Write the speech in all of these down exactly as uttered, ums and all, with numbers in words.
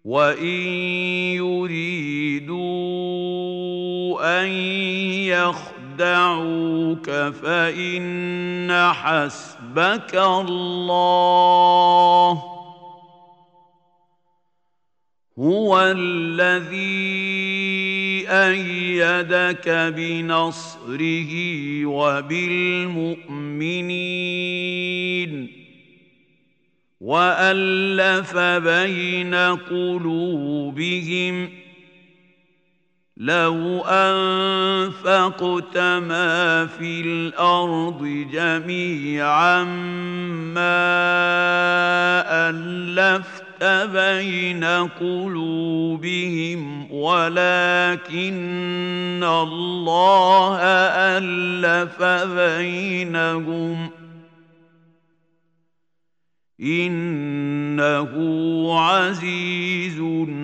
وَإِن يُرِيدُوا أَن يَخْدَعُوكَ فَإِنَّ حَسْبَكَ اللَّهُ هُوَ الَّذِي أَيَّدَكَ بِنَصْرِهِ وَبِالْمُؤْمِنِينَ وَأَلَّفَ بَيْنَ قُلُوبِهِمْ لَوْ أَنفَقْتَ مَا فِي الْأَرْضِ جَمِيعًا مَّا أَلَّفْتَ بَيْنَ قُلُوبِهِمْ وَلَكِنَّ اللَّهَ أَلَّفَ بَيْنَهُمْ إِنَّهُ عَزِيزٌ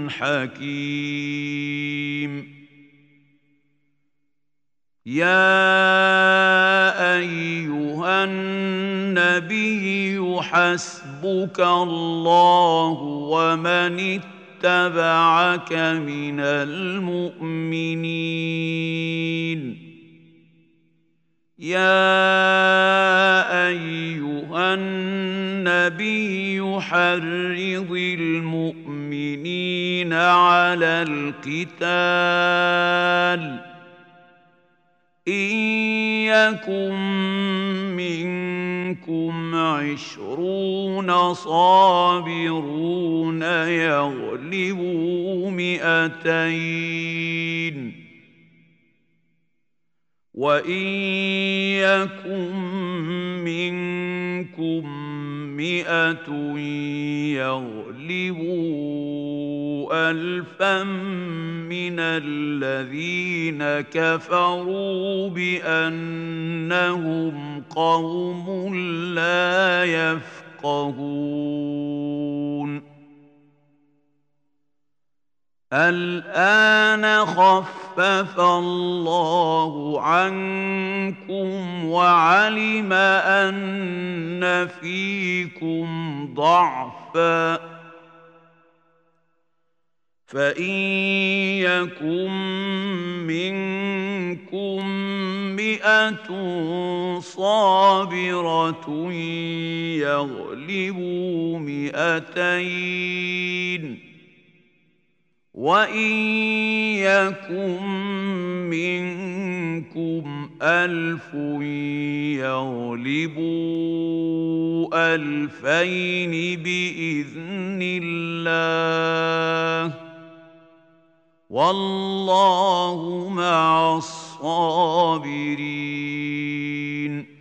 حَكِيمٌ يَا أَيُّهَا النَّبِيُّ حَسْبُكَ اللَّهُ وَمَنِ اتَّبَعَكَ مِنَ الْمُؤْمِنِينَ يَا أَيُّهَا النَّبِيُّ حَرِّضِ الْمُؤْمِنِينَ عَلَى الْقِتَالِ إِن يَكُن مِّنكُمْ عِشْرُونَ صَابِرُونَ يَغْلِبُوا مِائَتَيْنِ وَإِن يَكُن مِّنكُم مِّائَةٌ يَغْلِبُوا أَلْفًا مِّنَ الَّذِينَ كَفَرُوا بِأَنَّهُمْ قَوْمٌ لَّا يَفْقَهُونَ الْآنَ خَفَّفَ اللَّهُ عَنكُمْ وَعَلِمَ أَنَّ فِيكُمْ ضَعْفًا فَإِن يَكُن مِّنكُم مِّائَةٌ صَابِرَةٌ يَغْلِبُوا مِائَتَيْنِ وَإِن يَكُن مِّنكُمْ أَلْفٌ يَغْلِبُوا أَلْفَيْنِ بِإِذْنِ اللَّهِ وَاللَّهُ مَعَ الصَّابِرِينَ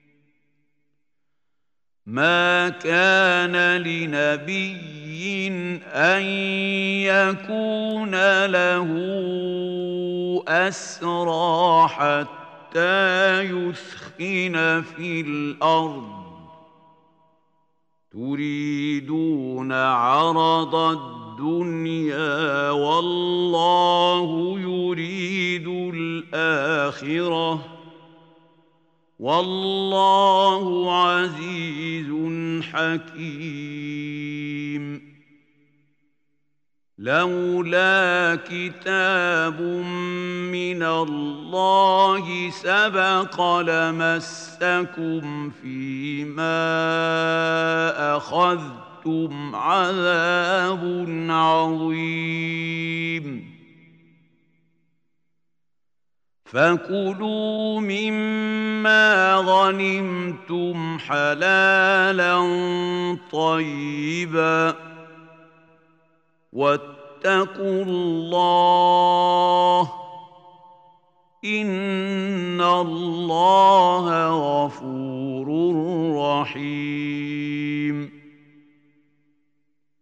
مَا كَانَ لِنَبِيٍّ أَن يَكُونَ لَهُ أَسْرَىٰ حَتَّىٰ يُثْخِنَ فِي الْأَرْضِ تُرِيدُونَ عَرَضَ الدُّنْيَا وَاللَّهُ يُرِيدُ الْآخِرَةَ وَاللَّهُ عَزِيزٌ حَكِيمٌ لولا كتاب من الله سبق لمسكم فيما أخذتم عذاب عظيم فكلوا مما غنمتم حلالا طيبا واتقوا الله إن الله غفور